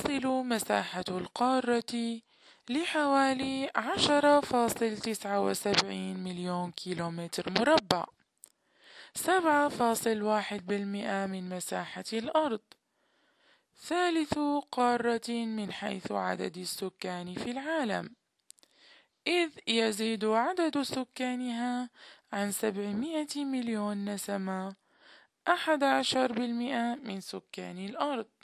تصل مساحة القارة لحوالي 10.79 مليون كيلومتر مربع، 7.1% من مساحة الأرض، ثالث قارة من حيث عدد السكان في العالم، إذ يزيد عدد سكانها عن 700 مليون نسمة، 11% من سكان الأرض.